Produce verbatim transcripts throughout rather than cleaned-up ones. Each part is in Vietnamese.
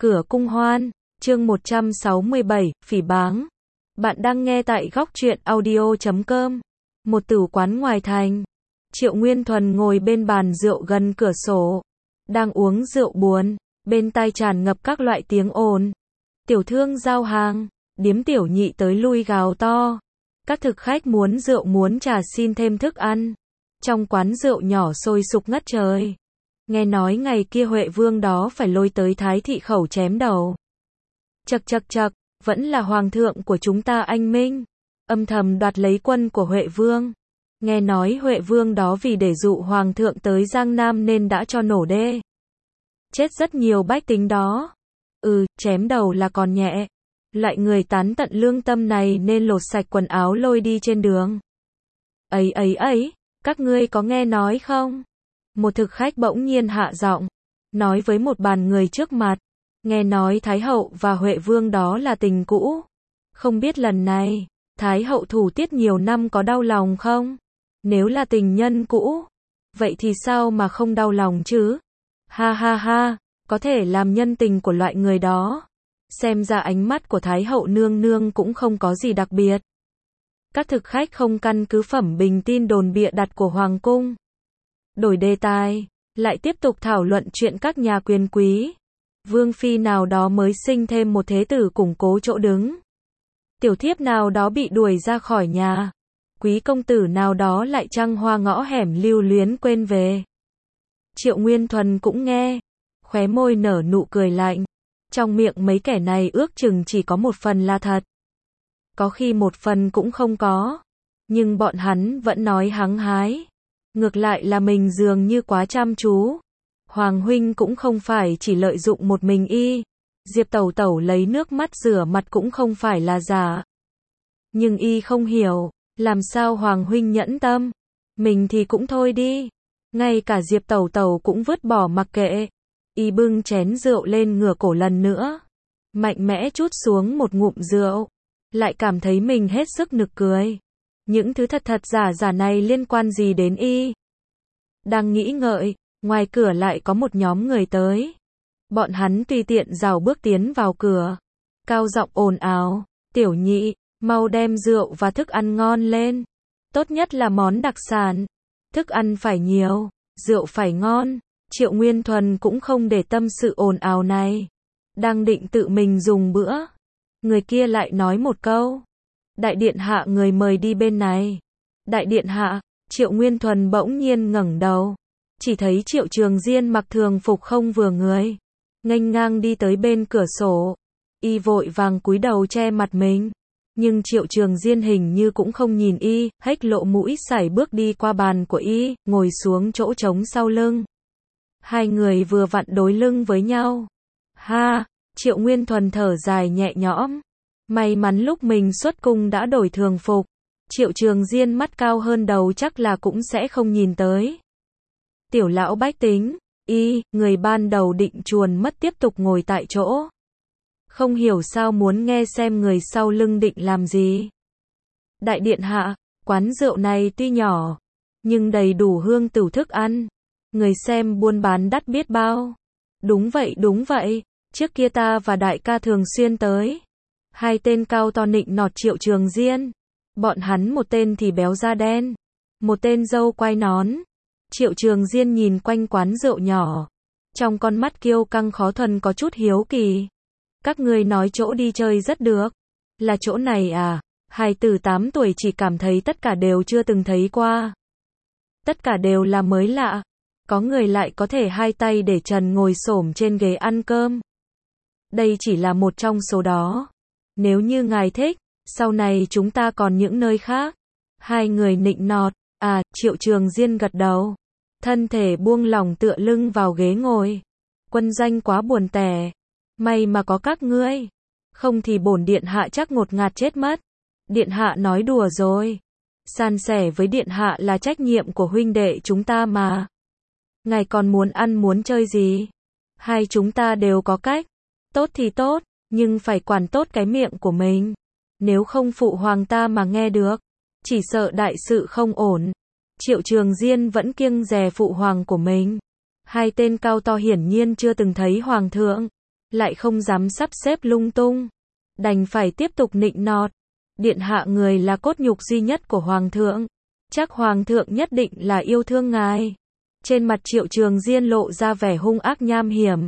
Cửa cung hoan, chương một trăm sáu mươi bảy, phỉ báng. Bạn đang nghe tại góc truyện audio chấm com. Một tử quán ngoài thành. Triệu Nguyên Thuần ngồi bên bàn rượu gần cửa sổ. Đang uống rượu buồn, bên tai tràn ngập các loại tiếng ồn. Tiểu thương giao hàng, điếm tiểu nhị tới lui gào to. Các thực khách muốn rượu muốn trà xin thêm thức ăn. Trong quán rượu nhỏ sôi sục ngất trời. Nghe nói ngày kia Huệ Vương đó phải lôi tới Thái thị khẩu chém đầu. Chậc chậc chậc, vẫn là hoàng thượng của chúng ta anh minh. Âm thầm đoạt lấy quân của Huệ Vương. Nghe nói Huệ Vương đó vì để dụ hoàng thượng tới Giang Nam nên đã cho nổ đê. Chết rất nhiều bách tính đó. Ừ, chém đầu là còn nhẹ. Loại người tán tận lương tâm này nên lột sạch quần áo lôi đi trên đường. Ấy ấy ấy, các ngươi có nghe nói không? Một thực khách bỗng nhiên hạ giọng, nói với một bàn người trước mặt, nghe nói Thái hậu và Huệ Vương đó là tình cũ. Không biết lần này, Thái hậu thủ tiết nhiều năm có đau lòng không? Nếu là tình nhân cũ, vậy thì sao mà không đau lòng chứ? Ha ha ha, có thể làm nhân tình của loại người đó. Xem ra ánh mắt của Thái hậu nương nương cũng không có gì đặc biệt. Các thực khách không căn cứ phẩm bình tin đồn bịa đặt của Hoàng cung. Đổi đề tài, lại tiếp tục thảo luận chuyện các nhà quyền quý. Vương phi nào đó mới sinh thêm một thế tử củng cố chỗ đứng. Tiểu thiếp nào đó bị đuổi ra khỏi nhà. Quý công tử nào đó lại trăng hoa ngõ hẻm lưu luyến quên về. Triệu Nguyên Thuần cũng nghe, khóe môi nở nụ cười lạnh. Trong miệng mấy kẻ này ước chừng chỉ có một phần là thật. Có khi một phần cũng không có. Nhưng bọn hắn vẫn nói hăng hái. Ngược lại là mình dường như quá chăm chú. Hoàng huynh cũng không phải chỉ lợi dụng một mình y. Diệp tẩu tẩu lấy nước mắt rửa mặt cũng không phải là giả. Nhưng y không hiểu, làm sao Hoàng huynh nhẫn tâm. Mình thì cũng thôi đi. Ngay cả Diệp tẩu tẩu cũng vứt bỏ mặc kệ. Y bưng chén rượu lên ngửa cổ lần nữa. Mạnh mẽ trút xuống một ngụm rượu. Lại cảm thấy mình hết sức nực cười. Những thứ thật thật giả giả này liên quan gì đến y? Đang nghĩ ngợi, ngoài cửa lại có một nhóm người tới. Bọn hắn tùy tiện rảo bước tiến vào cửa. Cao giọng ồn ào, tiểu nhị, mau đem rượu và thức ăn ngon lên. Tốt nhất là món đặc sản. Thức ăn phải nhiều, rượu phải ngon. Triệu Nguyên Thuần cũng không để tâm sự ồn ào này. Đang định tự mình dùng bữa. Người kia lại nói một câu. Đại điện hạ người mời đi bên này. Đại điện hạ, Triệu Nguyên Thuần bỗng nhiên ngẩng đầu. Chỉ thấy Triệu Trường Diên mặc thường phục không vừa người. Nghênh ngang đi tới bên cửa sổ. Y vội vàng cúi đầu che mặt mình. Nhưng Triệu Trường Diên hình như cũng không nhìn y, hếch lộ mũi sải bước đi qua bàn của y, ngồi xuống chỗ trống sau lưng. Hai người vừa vặn đối lưng với nhau. Ha, Triệu Nguyên Thuần thở dài nhẹ nhõm. May mắn lúc mình xuất cung đã đổi thường phục. Triệu Trường Diên mắt cao hơn đầu chắc là cũng sẽ không nhìn tới. Tiểu lão bách tính, y, người ban đầu định chuồn mất tiếp tục ngồi tại chỗ. Không hiểu sao muốn nghe xem người sau lưng định làm gì. Đại điện hạ, quán rượu này tuy nhỏ, nhưng đầy đủ hương tửu thức ăn. Người xem buôn bán đắt biết bao. Đúng vậy đúng vậy, trước kia ta và đại ca thường xuyên tới. Hai tên cao to nịnh nọt Triệu Trường Diên. Bọn hắn một tên thì béo da đen, một tên râu quai nón. Triệu Trường Diên nhìn quanh quán rượu nhỏ. Trong con mắt kiêu căng khó thuần có chút hiếu kỳ. Các ngươi nói chỗ đi chơi rất được. Là chỗ này à? Hài tử tám tuổi chỉ cảm thấy tất cả đều chưa từng thấy qua. Tất cả đều là mới lạ. Có người lại có thể hai tay để trần ngồi xổm trên ghế ăn cơm. Đây chỉ là một trong số đó. Nếu như ngài thích, sau này chúng ta còn những nơi khác. Hai người nịnh nọt. À, Triệu Trường Diên gật đầu. Thân thể buông lỏng tựa lưng vào ghế ngồi. Quân danh quá buồn tẻ. May mà có các ngươi. Không thì bổn điện hạ chắc ngột ngạt chết mất. Điện hạ nói đùa rồi. San sẻ với điện hạ là trách nhiệm của huynh đệ chúng ta mà. Ngài còn muốn ăn muốn chơi gì? Hai chúng ta đều có cách. Tốt thì tốt, nhưng phải quản tốt cái miệng của mình. Nếu không phụ hoàng ta mà nghe được, chỉ sợ đại sự không ổn. Triệu Trường Diên vẫn kiêng dè phụ hoàng của mình. Hai tên cao to hiển nhiên chưa từng thấy hoàng thượng. lại không dám sắp xếp lung tung, đành phải tiếp tục nịnh nọt. Điện hạ người là cốt nhục duy nhất của Hoàng thượng, chắc Hoàng thượng nhất định là yêu thương ngài. Trên mặt Triệu Trường Diên lộ ra vẻ hung ác nham hiểm.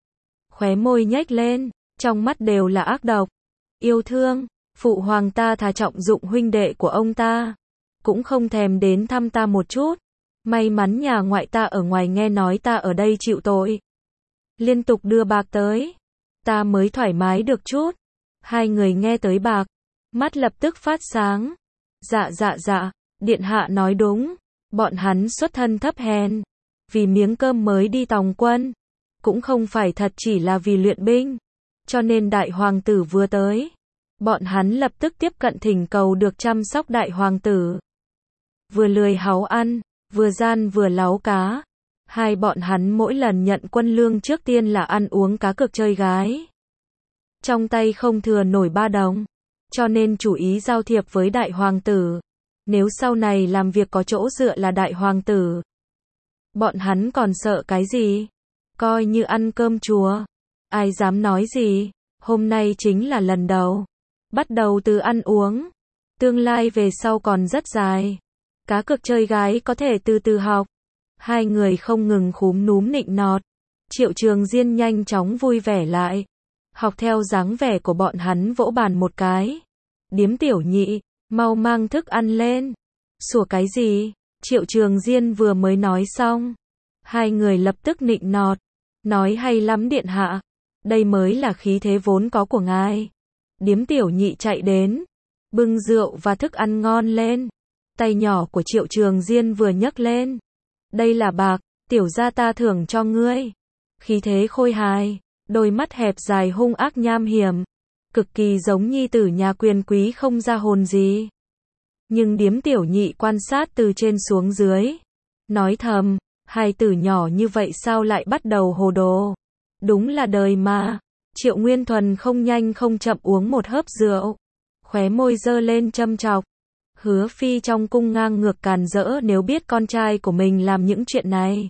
Khóe môi nhếch lên, trong mắt đều là ác độc. Yêu thương, phụ hoàng ta thà trọng dụng huynh đệ của ông ta, cũng không thèm đến thăm ta một chút. May mắn nhà ngoại ta ở ngoài nghe nói ta ở đây chịu tội, liên tục đưa bạc tới, ta mới thoải mái được chút. Hai người nghe tới bạc, mắt lập tức phát sáng. Dạ dạ dạ, điện hạ nói đúng, bọn hắn xuất thân thấp hèn, vì miếng cơm mới đi tòng quân, cũng không phải thật chỉ là vì luyện binh. Cho nên đại hoàng tử vừa tới, bọn hắn lập tức tiếp cận thỉnh cầu được chăm sóc đại hoàng tử. Vừa lười háu ăn, vừa gian vừa láu cá. Hai bọn hắn mỗi lần nhận quân lương trước tiên là ăn uống cá cược chơi gái. Trong tay không thừa nổi ba đồng, cho nên chủ ý giao thiệp với đại hoàng tử. Nếu sau này làm việc có chỗ dựa là đại hoàng tử, bọn hắn còn sợ cái gì? Coi như ăn cơm chúa, ai dám nói gì? Hôm nay chính là lần đầu, bắt đầu từ ăn uống, tương lai về sau còn rất dài. Cá cược chơi gái có thể từ từ học. Hai người không ngừng khúm núm nịnh nọt. Triệu Trường Diên nhanh chóng vui vẻ lại, học theo dáng vẻ của bọn hắn vỗ bàn một cái. Điếm tiểu nhị, mau mang thức ăn lên. Sủa cái gì? Triệu Trường Diên vừa mới nói xong, hai người lập tức nịnh nọt. Nói hay lắm điện hạ, đây mới là khí thế vốn có của ngài. Điếm tiểu nhị chạy đến, bưng rượu và thức ăn ngon lên. Tay nhỏ của Triệu Trường Diên vừa nhấc lên. Đây là bạc, tiểu gia ta thưởng cho ngươi. Khí thế khôi hài, đôi mắt hẹp dài hung ác nham hiểm, cực kỳ giống nhi tử nhà quyền quý không ra hồn gì. Nhưng điếm tiểu nhị quan sát từ trên xuống dưới, nói thầm, hai tử nhỏ như vậy sao lại bắt đầu hồ đồ. Đúng là đời mà. Triệu Nguyên Thuần không nhanh không chậm uống một hớp rượu, khóe môi dơ lên châm chọc. Hứa Phi trong cung ngang ngược càn rỡ, nếu biết con trai của mình làm những chuyện này,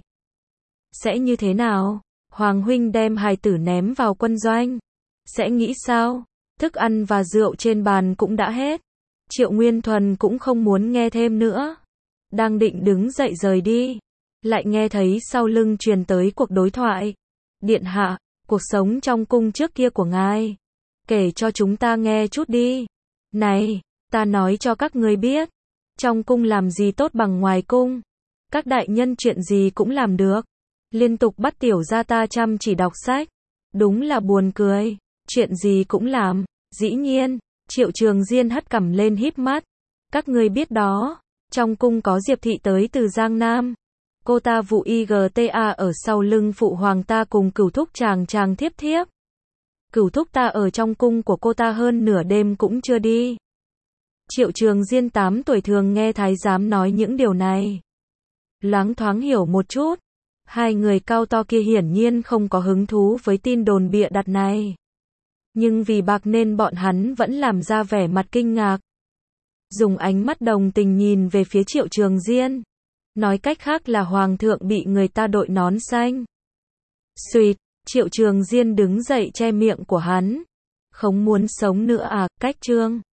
sẽ như thế nào? Hoàng huynh đem hài tử ném vào quân doanh, sẽ nghĩ sao? Thức ăn và rượu trên bàn cũng đã hết. Triệu Nguyên Thuần cũng không muốn nghe thêm nữa, đang định đứng dậy rời đi, lại nghe thấy sau lưng truyền tới cuộc đối thoại. Điện hạ, cuộc sống trong cung trước kia của ngài, kể cho chúng ta nghe chút đi. Này, ta nói cho các ngươi biết, trong cung làm gì tốt bằng ngoài cung. Các đại nhân chuyện gì cũng làm được, liên tục bắt tiểu gia ta chăm chỉ đọc sách. Đúng là buồn cười, chuyện gì cũng làm. Dĩ nhiên, Triệu Trường Diên hất cằm lên híp mắt. Các ngươi biết đó, trong cung có Diệp thị tới từ Giang Nam. Cô ta vụ i giê tê a ở sau lưng phụ hoàng ta cùng cửu thúc chàng chàng thiếp thiếp. Cửu thúc ta ở trong cung của cô ta hơn nửa đêm cũng chưa đi. Triệu Trường Diên tám tuổi thường nghe thái giám nói những điều này, loáng thoáng hiểu một chút. Hai người cao to kia hiển nhiên không có hứng thú với tin đồn bịa đặt này, nhưng vì bạc nên bọn hắn vẫn làm ra vẻ mặt kinh ngạc, dùng ánh mắt đồng tình nhìn về phía Triệu Trường Diên. Nói cách khác là hoàng thượng bị người ta đội nón xanh. Xuỵt, Triệu Trường Diên đứng dậy che miệng của hắn. Không muốn sống nữa à? Cách chương